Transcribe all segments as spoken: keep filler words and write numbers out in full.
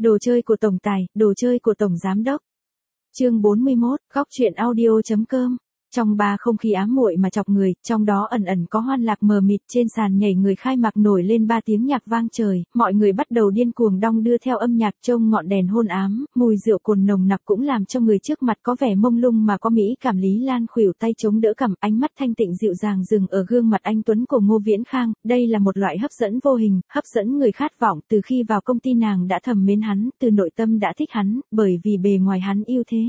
Đồ chơi của tổng tài, đồ chơi của tổng giám đốc. Chương bốn mươi mốt, góc truyện audio.com. Trong ba không khí ám muội mà chọc người, trong đó ẩn ẩn có hoan lạc mờ mịt, trên sàn nhảy người khai mạc nổi lên ba tiếng nhạc vang trời, mọi người bắt đầu điên cuồng đong đưa theo âm nhạc trông ngọn đèn hôn ám, mùi rượu cồn nồng nặc cũng làm cho người trước mặt có vẻ mông lung mà có mỹ cảm. Lý Lan khuỷu tay chống đỡ cằm, ánh mắt thanh tịnh dịu dàng dừng ở gương mặt anh tuấn của Ngô Viễn Khang, đây là một loại hấp dẫn vô hình, hấp dẫn người khát vọng. Từ khi vào công ty nàng đã thầm mến hắn, từ nội tâm đã thích hắn, bởi vì bề ngoài hắn yêu thế.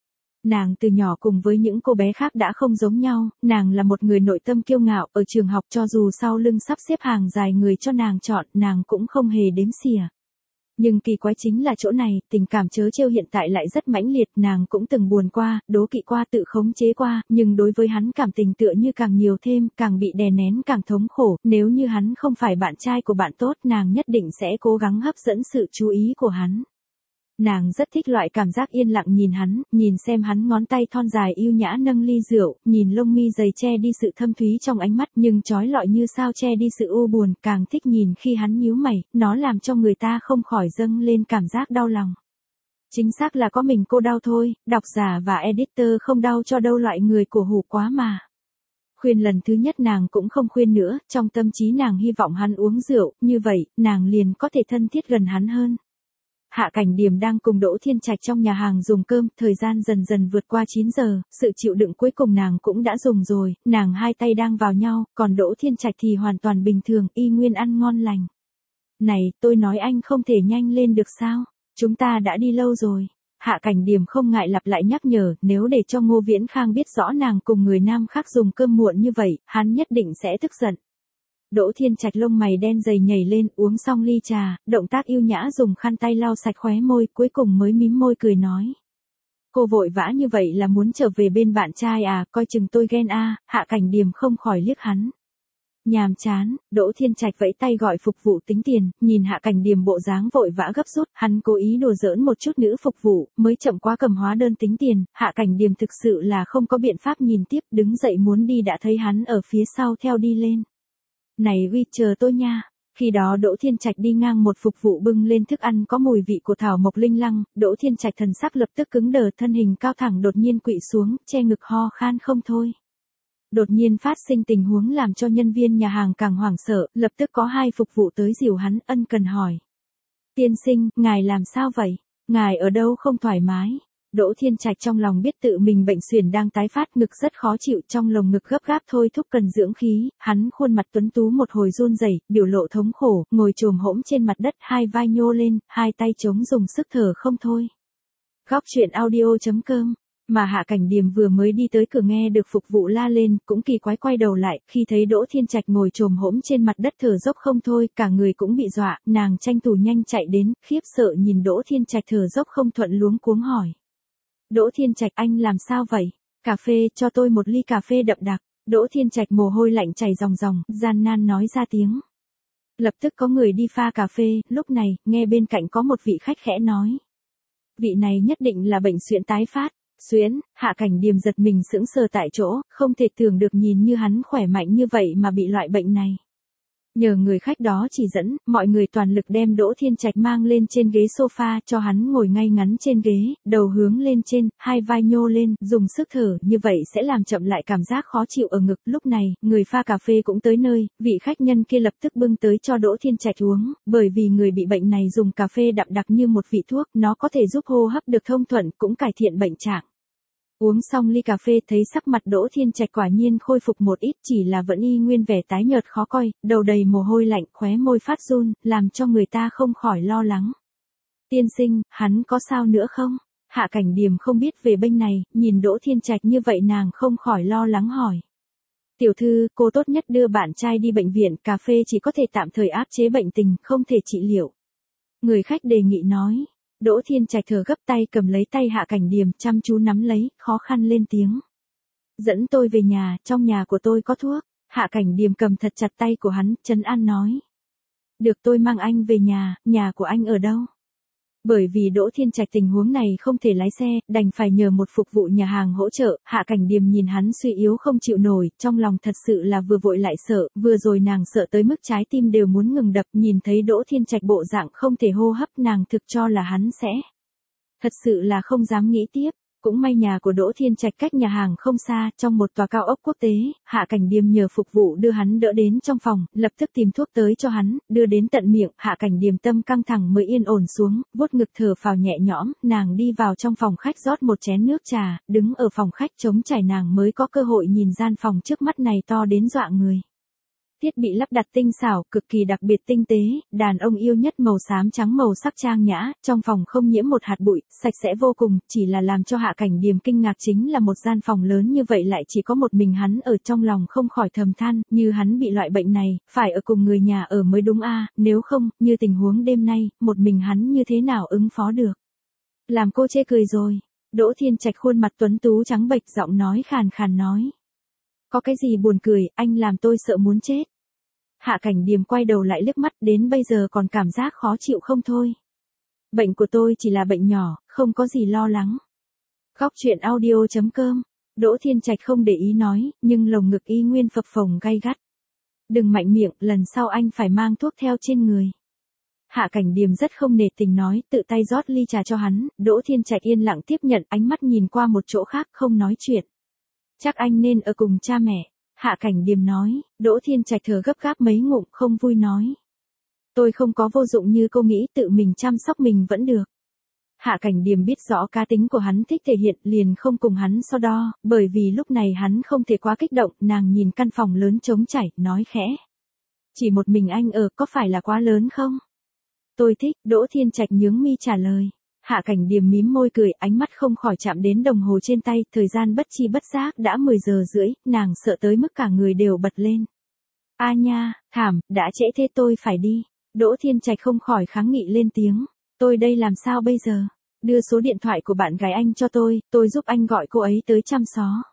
Nàng từ nhỏ cùng với những cô bé khác đã không giống nhau, nàng là một người nội tâm kiêu ngạo, ở trường học cho dù sau lưng sắp xếp hàng dài người cho nàng chọn, nàng cũng không hề đếm xỉa. Nhưng kỳ quái chính là chỗ này, tình cảm trớ trêu hiện tại lại rất mãnh liệt, nàng cũng từng buồn qua, đố kỵ qua, tự khống chế qua, nhưng đối với hắn cảm tình tựa như càng nhiều thêm, càng bị đè nén càng thống khổ, nếu như hắn không phải bạn trai của bạn tốt, nàng nhất định sẽ cố gắng hấp dẫn sự chú ý của hắn. Nàng rất thích loại cảm giác yên lặng nhìn hắn, nhìn xem hắn ngón tay thon dài yêu nhã nâng ly rượu, nhìn lông mi dày che đi sự thâm thúy trong ánh mắt nhưng trói lọi như sao che đi sự u buồn, càng thích nhìn khi hắn nhíu mày, nó làm cho người ta không khỏi dâng lên cảm giác đau lòng. Chính xác là có mình cô đau thôi, độc giả và editor không đau cho đâu, loại người cổ hủ quá mà. Khuyên lần thứ nhất nàng cũng không khuyên nữa, trong tâm trí nàng hy vọng hắn uống rượu, như vậy, nàng liền có thể thân thiết gần hắn hơn. Hạ Cảnh Điềm đang cùng Đỗ Thiên Trạch trong nhà hàng dùng cơm, thời gian dần dần vượt qua chín giờ, sự chịu đựng cuối cùng nàng cũng đã dùng rồi, nàng hai tay đang vào nhau, còn Đỗ Thiên Trạch thì hoàn toàn bình thường, y nguyên ăn ngon lành. Này, tôi nói anh không thể nhanh lên được sao? Chúng ta đã đi lâu rồi. Hạ Cảnh Điềm không ngại lặp lại nhắc nhở, nếu để cho Ngô Viễn Khang biết rõ nàng cùng người nam khác dùng cơm muộn như vậy, hắn nhất định sẽ tức giận. Đỗ Thiên Trạch lông mày đen dày nhảy lên, uống xong ly trà, động tác yêu nhã dùng khăn tay lau sạch khóe môi, cuối cùng mới mím môi cười nói. Cô vội vã như vậy là muốn trở về bên bạn trai à, coi chừng tôi ghen a. À. Hạ Cảnh Điềm không khỏi liếc hắn. Nhàm chán, Đỗ Thiên Trạch vẫy tay gọi phục vụ tính tiền, nhìn Hạ Cảnh Điềm bộ dáng vội vã gấp rút, hắn cố ý đùa giỡn một chút nữ phục vụ, mới chậm quá cầm hóa đơn tính tiền, Hạ Cảnh Điềm thực sự là không có biện pháp nhìn tiếp, đứng dậy muốn đi đã thấy hắn ở phía sau theo đi lên. Này uy, chờ tôi nha. Khi đó Đỗ Thiên Trạch đi ngang một phục vụ bưng lên thức ăn có mùi vị của thảo mộc linh lăng, Đỗ Thiên Trạch thần sắc lập tức cứng đờ, thân hình cao thẳng đột nhiên quỵ xuống, che ngực ho khan không thôi. Đột nhiên phát sinh tình huống làm cho nhân viên nhà hàng càng hoảng sợ, lập tức có hai phục vụ tới dìu hắn, ân cần hỏi. Tiên sinh, ngài làm sao vậy? Ngài ở đâu không thoải mái? Đỗ Thiên Trạch trong lòng biết tự mình bệnh suyễn đang tái phát, ngực rất khó chịu, trong lồng ngực gấp gáp thôi thúc cần dưỡng khí, hắn khuôn mặt tuấn tú một hồi run rẩy, biểu lộ thống khổ, ngồi chồm hỗn trên mặt đất, hai vai nhô lên, hai tay chống dùng sức thở không thôi. Góc truyện audio.com. Mà Hạ Cảnh Điềm vừa mới đi tới cửa nghe được phục vụ la lên, cũng kỳ quái quay đầu lại, khi thấy Đỗ Thiên Trạch ngồi chồm hỗn trên mặt đất thở dốc không thôi, cả người cũng bị dọa, nàng tranh thủ nhanh chạy đến, khiếp sợ nhìn Đỗ Thiên Trạch thở dốc không thuận luống cuống hỏi. Đỗ Thiên Trạch, anh làm sao vậy? Cà phê, cho tôi một ly cà phê đậm đặc. Đỗ Thiên Trạch mồ hôi lạnh chảy ròng ròng, gian nan nói ra tiếng. Lập tức có người đi pha cà phê, lúc này, nghe bên cạnh có một vị khách khẽ nói. Vị này nhất định là bệnh suyễn tái phát. Suyễn, Hạ Cảnh Điềm giật mình sững sờ tại chỗ, không thể tưởng được nhìn như hắn khỏe mạnh như vậy mà bị loại bệnh này. Nhờ người khách đó chỉ dẫn, mọi người toàn lực đem Đỗ Thiên Trạch mang lên trên ghế sofa, cho hắn ngồi ngay ngắn trên ghế, đầu hướng lên trên, hai vai nhô lên, dùng sức thở, như vậy sẽ làm chậm lại cảm giác khó chịu ở ngực. Lúc này, người pha cà phê cũng tới nơi, vị khách nhân kia lập tức bưng tới cho Đỗ Thiên Trạch uống, bởi vì người bị bệnh này dùng cà phê đậm đặc như một vị thuốc, nó có thể giúp hô hấp được thông thuận, cũng cải thiện bệnh trạng. Uống xong ly cà phê thấy sắc mặt Đỗ Thiên Trạch quả nhiên khôi phục một ít, chỉ là vẫn y nguyên vẻ tái nhợt khó coi, đầu đầy mồ hôi lạnh, khóe môi phát run, làm cho người ta không khỏi lo lắng. Tiên sinh, hắn có sao nữa không? Hạ Cảnh Điềm không biết về bên này, nhìn Đỗ Thiên Trạch như vậy nàng không khỏi lo lắng hỏi. Tiểu thư, cô tốt nhất đưa bạn trai đi bệnh viện, cà phê chỉ có thể tạm thời áp chế bệnh tình, không thể trị liệu. Người khách đề nghị nói. Đỗ Thiên Trạch thở gấp tay cầm lấy tay Hạ Cảnh Điềm, chăm chú nắm lấy, khó khăn lên tiếng. Dẫn tôi về nhà, trong nhà của tôi có thuốc. Hạ Cảnh Điềm cầm thật chặt tay của hắn, trấn an nói. Được, tôi mang anh về nhà, nhà của anh ở đâu? Bởi vì Đỗ Thiên Trạch tình huống này không thể lái xe, đành phải nhờ một phục vụ nhà hàng hỗ trợ, Hạ Cảnh Điềm nhìn hắn suy yếu không chịu nổi, trong lòng thật sự là vừa vội lại sợ, vừa rồi nàng sợ tới mức trái tim đều muốn ngừng đập, nhìn thấy Đỗ Thiên Trạch bộ dạng không thể hô hấp nàng thực cho là hắn sẽ. Thật sự là không dám nghĩ tiếp. Cũng may nhà của Đỗ Thiên Trạch cách nhà hàng không xa, trong một tòa cao ốc quốc tế, Hạ Cảnh Điềm nhờ phục vụ đưa hắn đỡ đến trong phòng, lập tức tìm thuốc tới cho hắn, đưa đến tận miệng, Hạ Cảnh Điềm tâm căng thẳng mới yên ổn xuống, vuốt ngực thở phào nhẹ nhõm, nàng đi vào trong phòng khách rót một chén nước trà, đứng ở phòng khách trống trải nàng mới có cơ hội nhìn gian phòng trước mắt này to đến dọa người. Thiết bị lắp đặt tinh xảo, cực kỳ đặc biệt tinh tế, đàn ông yêu nhất màu xám trắng màu sắc trang nhã, trong phòng không nhiễm một hạt bụi, sạch sẽ vô cùng, chỉ là làm cho Hạ Cảnh Điềm kinh ngạc chính là một gian phòng lớn như vậy lại chỉ có một mình hắn ở, trong lòng không khỏi thầm than, như hắn bị loại bệnh này, phải ở cùng người nhà ở mới đúng a, nếu không, như tình huống đêm nay, một mình hắn như thế nào ứng phó được. Làm cô chê cười rồi. Đỗ Thiên Trạch khuôn mặt tuấn tú trắng bệch, giọng nói khàn khàn nói. Có cái gì buồn cười, anh làm tôi sợ muốn chết. Hạ Cảnh Điềm quay đầu lại liếc mắt, đến bây giờ còn cảm giác khó chịu không thôi. Bệnh của tôi chỉ là bệnh nhỏ, không có gì lo lắng. Góc truyện audio chấm com. Đỗ Thiên Trạch không để ý nói, nhưng lồng ngực y nguyên phập phồng gay gắt. Đừng mạnh miệng, lần sau anh phải mang thuốc theo trên người. Hạ Cảnh Điềm rất không nể tình nói, tự tay rót ly trà cho hắn, Đỗ Thiên Trạch yên lặng tiếp nhận, ánh mắt nhìn qua một chỗ khác không nói chuyện. Chắc anh nên ở cùng cha mẹ. Hạ Cảnh Điềm nói, Đỗ Thiên Trạch thở gấp gáp mấy ngụm không vui nói. Tôi không có vô dụng như cô nghĩ, tự mình chăm sóc mình vẫn được. Hạ Cảnh Điềm biết rõ cá tính của hắn thích thể hiện, liền không cùng hắn so đo, bởi vì lúc này hắn không thể quá kích động, nàng nhìn căn phòng lớn trống trải, nói khẽ. Chỉ một mình anh ở, có phải là quá lớn không? Tôi thích, Đỗ Thiên Trạch nhướng mi trả lời. Hạ Cảnh Điềm mím môi cười, ánh mắt không khỏi chạm đến đồng hồ trên tay, thời gian bất chi bất giác đã mười giờ rưỡi, nàng sợ tới mức cả người đều bật lên. A nha, thảm, đã trễ thế tôi phải đi. Đỗ Thiên Trạch không khỏi kháng nghị lên tiếng. Tôi đây làm sao bây giờ? Đưa số điện thoại của bạn gái anh cho tôi, tôi giúp anh gọi cô ấy tới chăm xó.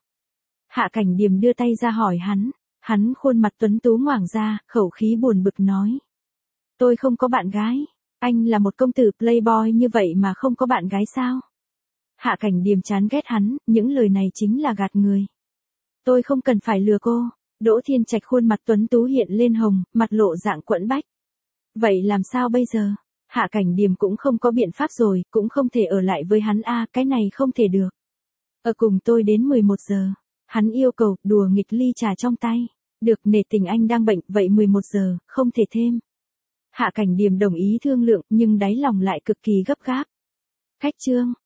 Hạ Cảnh Điềm đưa tay ra hỏi hắn, hắn khuôn mặt tuấn tú ngoảng ra, khẩu khí buồn bực nói. Tôi không có bạn gái. Anh là một công tử playboy như vậy mà không có bạn gái sao? Hạ Cảnh Điềm chán ghét hắn, những lời này chính là gạt người. Tôi không cần phải lừa cô. Đỗ Thiên Trạch khuôn mặt tuấn tú hiện lên hồng, mặt lộ dạng quẫn bách. Vậy làm sao bây giờ? Hạ Cảnh Điềm cũng không có biện pháp rồi, cũng không thể ở lại với hắn a, cái này không thể được. Ở cùng tôi đến mười một giờ. Hắn yêu cầu, đùa nghịch ly trà trong tay. Được, nể tình anh đang bệnh, vậy mười một giờ, không thể thêm. Hạ Cảnh Điềm đồng ý thương lượng, nhưng đáy lòng lại cực kỳ gấp gáp. Khách trương,